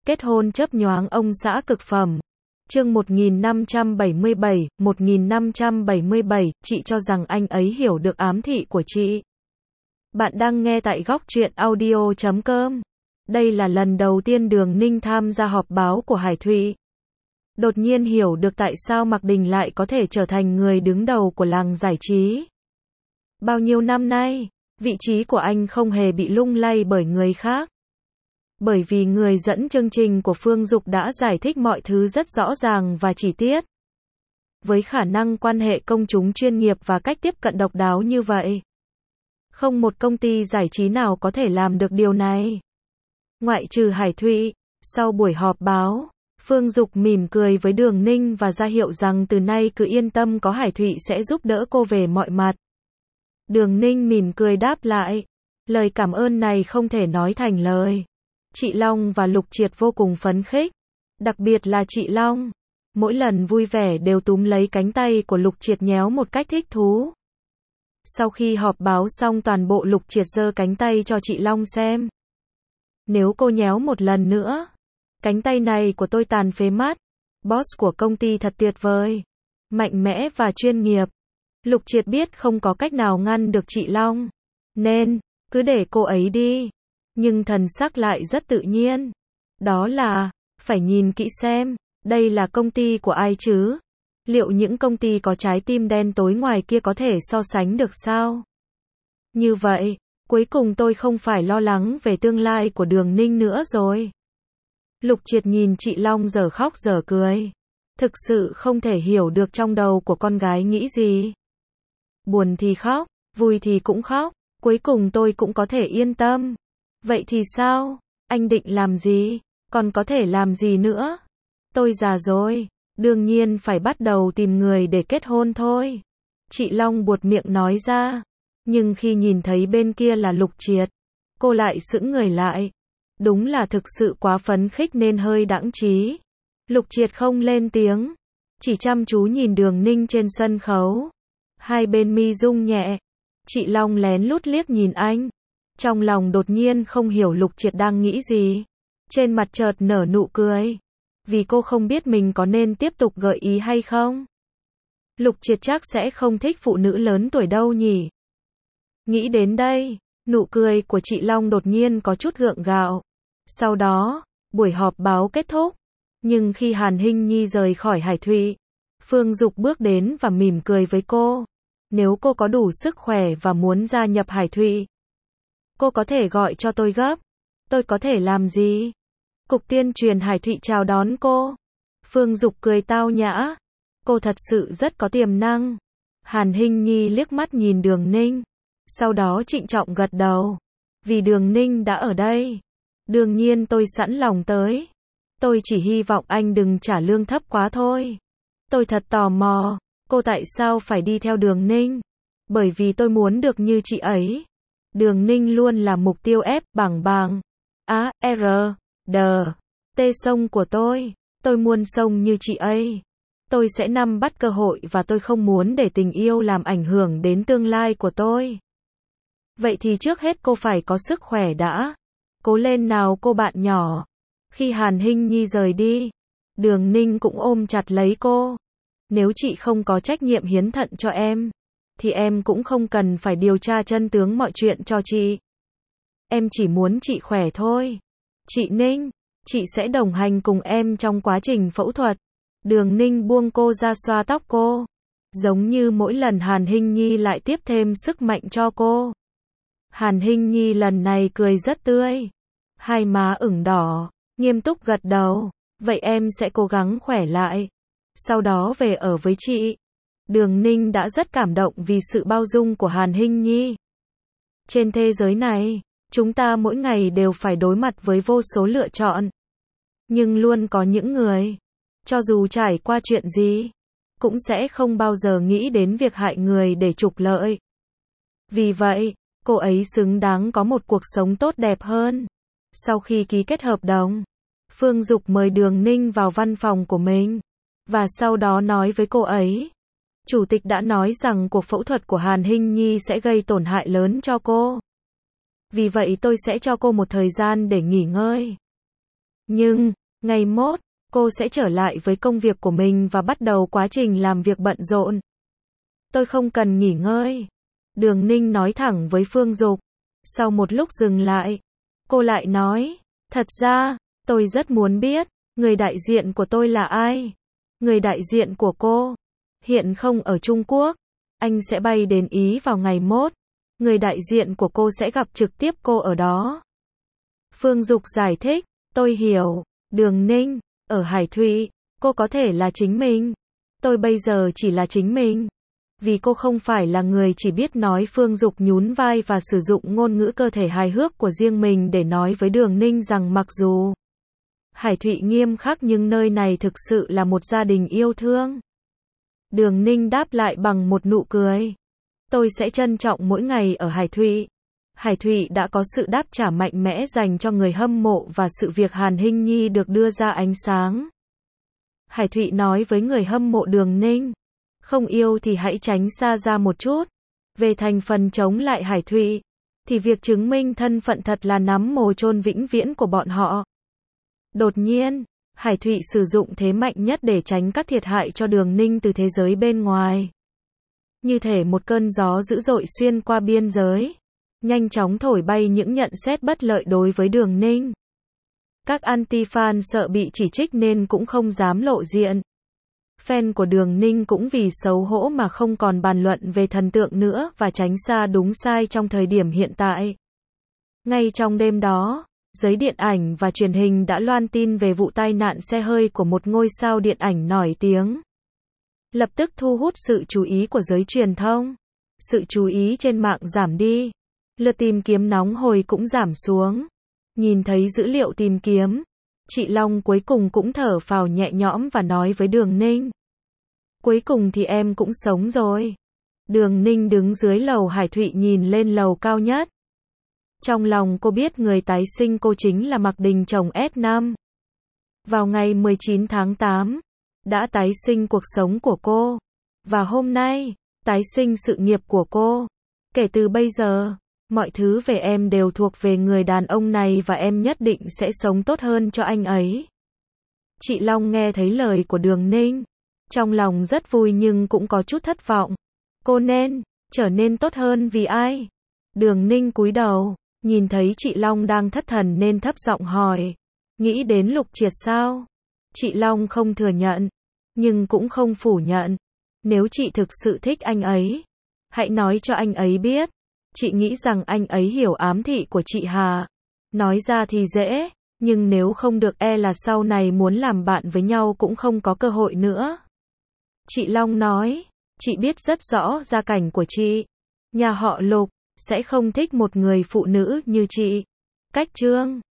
Kết hôn chớp nhoáng ông xã cực phẩm. Chương 1577, chị cho rằng anh ấy hiểu được ám thị của chị. Bạn đang nghe tại góc truyện audio.com. Đây là lần đầu tiên Đường Ninh tham gia họp báo của Hải Thụy. Đột nhiên hiểu được tại sao Mạc Đình lại có thể trở thành người đứng đầu của làng giải trí. Bao nhiêu năm nay, vị trí của anh không hề bị lung lay bởi người khác. Bởi vì người dẫn chương trình của Phương Dục đã giải thích mọi thứ rất rõ ràng và chi tiết. Với khả năng quan hệ công chúng chuyên nghiệp và cách tiếp cận độc đáo như vậy, không một công ty giải trí nào có thể làm được điều này. Ngoại trừ Hải Thụy, sau buổi họp báo, Phương Dục mỉm cười với Đường Ninh và ra hiệu rằng từ nay cứ yên tâm, có Hải Thụy sẽ giúp đỡ cô về mọi mặt. Đường Ninh mỉm cười đáp lại. Lời cảm ơn này không thể nói thành lời. Chị Long và Lục Triệt vô cùng phấn khích. Đặc biệt là chị Long. Mỗi lần vui vẻ đều túm lấy cánh tay của Lục Triệt nhéo một cách thích thú. Sau khi họp báo xong, toàn bộ Lục Triệt giơ cánh tay cho chị Long xem. Nếu cô nhéo một lần nữa, cánh tay này của tôi tàn phế mất. Boss của công ty thật tuyệt vời, mạnh mẽ và chuyên nghiệp. Lục Triệt biết không có cách nào ngăn được chị Long, nên cứ để cô ấy đi. Nhưng thần sắc lại rất tự nhiên. Đó là, phải nhìn kỹ xem, đây là công ty của ai chứ? Liệu những công ty có trái tim đen tối ngoài kia có thể so sánh được sao? Như vậy, cuối cùng tôi không phải lo lắng về tương lai của Đường Ninh nữa rồi. Lục Triệt nhìn chị Long dở khóc dở cười. Thực sự không thể hiểu được trong đầu của con gái nghĩ gì. Buồn thì khóc, vui thì cũng khóc, cuối cùng tôi cũng có thể yên tâm. Vậy thì sao? Anh định làm gì? Còn có thể làm gì nữa? Tôi già rồi, đương nhiên phải bắt đầu tìm người để kết hôn thôi. Chị Long buột miệng nói ra. Nhưng khi nhìn thấy bên kia là Lục Triệt, cô lại sững người lại. Đúng là thực sự quá phấn khích nên hơi đãng trí. Lục Triệt không lên tiếng, chỉ chăm chú nhìn Đường Ninh trên sân khấu. Hai bên mi rung nhẹ. Chị Long lén lút liếc nhìn anh. Trong lòng đột nhiên không hiểu Lục Triệt đang nghĩ gì. Trên mặt chợt nở nụ cười. Vì cô không biết mình có nên tiếp tục gợi ý hay không. Lục Triệt chắc sẽ không thích phụ nữ lớn tuổi đâu nhỉ. Nghĩ đến đây, nụ cười của chị Long đột nhiên có chút gượng gạo. Sau đó, buổi họp báo kết thúc. Nhưng khi Hàn Hinh Nhi rời khỏi Hải Thụy, Phương Dục bước đến và mỉm cười với cô. Nếu cô có đủ sức khỏe và muốn gia nhập Hải Thụy, cô có thể gọi cho tôi gấp. Tôi có thể làm gì? Cục tuyên truyền Hải Thụy chào đón cô. Phương Dục cười tao nhã. Cô thật sự rất có tiềm năng. Hàn Hinh Nhi liếc mắt nhìn Đường Ninh. Sau đó trịnh trọng gật đầu. Vì Đường Ninh đã ở đây, đương nhiên tôi sẵn lòng tới. Tôi chỉ hy vọng anh đừng trả lương thấp quá thôi. Tôi thật tò mò, cô tại sao phải đi theo Đường Ninh? Bởi vì tôi muốn được như chị ấy. Đường Ninh luôn là mục tiêu ép bảng A, R, D, T sông của tôi. Tôi muốn sông như chị ấy. Tôi sẽ nắm bắt cơ hội và tôi không muốn để tình yêu làm ảnh hưởng đến tương lai của tôi. Vậy thì trước hết cô phải có sức khỏe đã. Cố lên nào cô bạn nhỏ. Khi Hàn Hinh Nhi rời đi, Đường Ninh cũng ôm chặt lấy cô. Nếu chị không có trách nhiệm hiến thận cho em, thì em cũng không cần phải điều tra chân tướng mọi chuyện cho chị. Em chỉ muốn chị khỏe thôi. Chị Ninh, chị sẽ đồng hành cùng em trong quá trình phẫu thuật. Đường Ninh buông cô ra xoa tóc cô. Giống như mỗi lần Hàn Hinh Nhi lại tiếp thêm sức mạnh cho cô. Hàn Hinh Nhi lần này cười rất tươi. Hai má ửng đỏ, nghiêm túc gật đầu. Vậy em sẽ cố gắng khỏe lại. Sau đó về ở với chị. Đường Ninh đã rất cảm động vì sự bao dung của Hàn Hinh Nhi. Trên thế giới này, chúng ta mỗi ngày đều phải đối mặt với vô số lựa chọn. Nhưng luôn có những người, cho dù trải qua chuyện gì, cũng sẽ không bao giờ nghĩ đến việc hại người để trục lợi. Vì vậy, cô ấy xứng đáng có một cuộc sống tốt đẹp hơn. Sau khi ký kết hợp đồng, Phương Dục mời Đường Ninh vào văn phòng của mình. Và sau đó nói với cô ấy. Chủ tịch đã nói rằng cuộc phẫu thuật của Hàn Hinh Nhi sẽ gây tổn hại lớn cho cô. Vì vậy tôi sẽ cho cô một thời gian để nghỉ ngơi. Nhưng, ngày mốt, cô sẽ trở lại với công việc của mình và bắt đầu quá trình làm việc bận rộn. Tôi không cần nghỉ ngơi. Đường Ninh nói thẳng với Phương Dục. Sau một lúc dừng lại, cô lại nói, thật ra, tôi rất muốn biết, người đại diện của tôi là ai? Người đại diện của cô hiện không ở Trung Quốc. Anh sẽ bay đến Ý vào ngày mốt. Người đại diện của cô sẽ gặp trực tiếp cô ở đó. Phương Dục giải thích, tôi hiểu, Đường Ninh, ở Hải Thụy, cô có thể là chính mình. Tôi bây giờ chỉ là chính mình. Vì cô không phải là người chỉ biết nói. Phương Dục nhún vai và sử dụng ngôn ngữ cơ thể hài hước của riêng mình để nói với Đường Ninh rằng mặc dù Hải Thụy nghiêm khắc nhưng nơi này thực sự là một gia đình yêu thương. Đường Ninh đáp lại bằng một nụ cười. Tôi sẽ trân trọng mỗi ngày ở Hải Thụy. Hải Thụy đã có sự đáp trả mạnh mẽ dành cho người hâm mộ và sự việc Hàn Hinh Nhi được đưa ra ánh sáng. Hải Thụy nói với người hâm mộ Đường Ninh, không yêu thì hãy tránh xa ra một chút. Về thành phần chống lại Hải Thụy, thì việc chứng minh thân phận thật là nắm mồ chôn vĩnh viễn của bọn họ. Đột nhiên, Hải Thụy sử dụng thế mạnh nhất để tránh các thiệt hại cho Đường Ninh từ thế giới bên ngoài. Như thể một cơn gió dữ dội xuyên qua biên giới, nhanh chóng thổi bay những nhận xét bất lợi đối với Đường Ninh. Các anti-fan sợ bị chỉ trích nên cũng không dám lộ diện. Fan của Đường Ninh cũng vì xấu hổ mà không còn bàn luận về thần tượng nữa và tránh xa đúng sai trong thời điểm hiện tại. Ngay trong đêm đó, giới điện ảnh và truyền hình đã loan tin về vụ tai nạn xe hơi của một ngôi sao điện ảnh nổi tiếng. Lập tức thu hút sự chú ý của giới truyền thông. Sự chú ý trên mạng giảm đi. Lượt tìm kiếm nóng hổi cũng giảm xuống. Nhìn thấy dữ liệu tìm kiếm, chị Long cuối cùng cũng thở phào nhẹ nhõm và nói với Đường Ninh. Cuối cùng thì em cũng sống rồi. Đường Ninh đứng dưới lầu Hải Thụy nhìn lên lầu cao nhất. Trong lòng cô biết người tái sinh cô chính là Mạc Đình chồng S5. Vào ngày 19 tháng 8, đã tái sinh cuộc sống của cô. Và hôm nay, tái sinh sự nghiệp của cô. Kể từ bây giờ, mọi thứ về em đều thuộc về người đàn ông này và em nhất định sẽ sống tốt hơn cho anh ấy. Chị Long nghe thấy lời của Đường Ninh. Trong lòng rất vui nhưng cũng có chút thất vọng. Cô nên trở nên tốt hơn vì ai? Đường Ninh cúi đầu, nhìn thấy chị Long đang thất thần nên thấp giọng hỏi. Nghĩ đến Lục Triệt sao? Chị Long không thừa nhận, nhưng cũng không phủ nhận. Nếu chị thực sự thích anh ấy, hãy nói cho anh ấy biết. Chị nghĩ rằng anh ấy hiểu ám thị của chị Hà. Nói ra thì dễ, nhưng nếu không được e là sau này muốn làm bạn với nhau cũng không có cơ hội nữa. Chị Long nói, chị biết rất rõ gia cảnh của chị. Nhà họ Lục sẽ không thích một người phụ nữ như chị. Cách Trương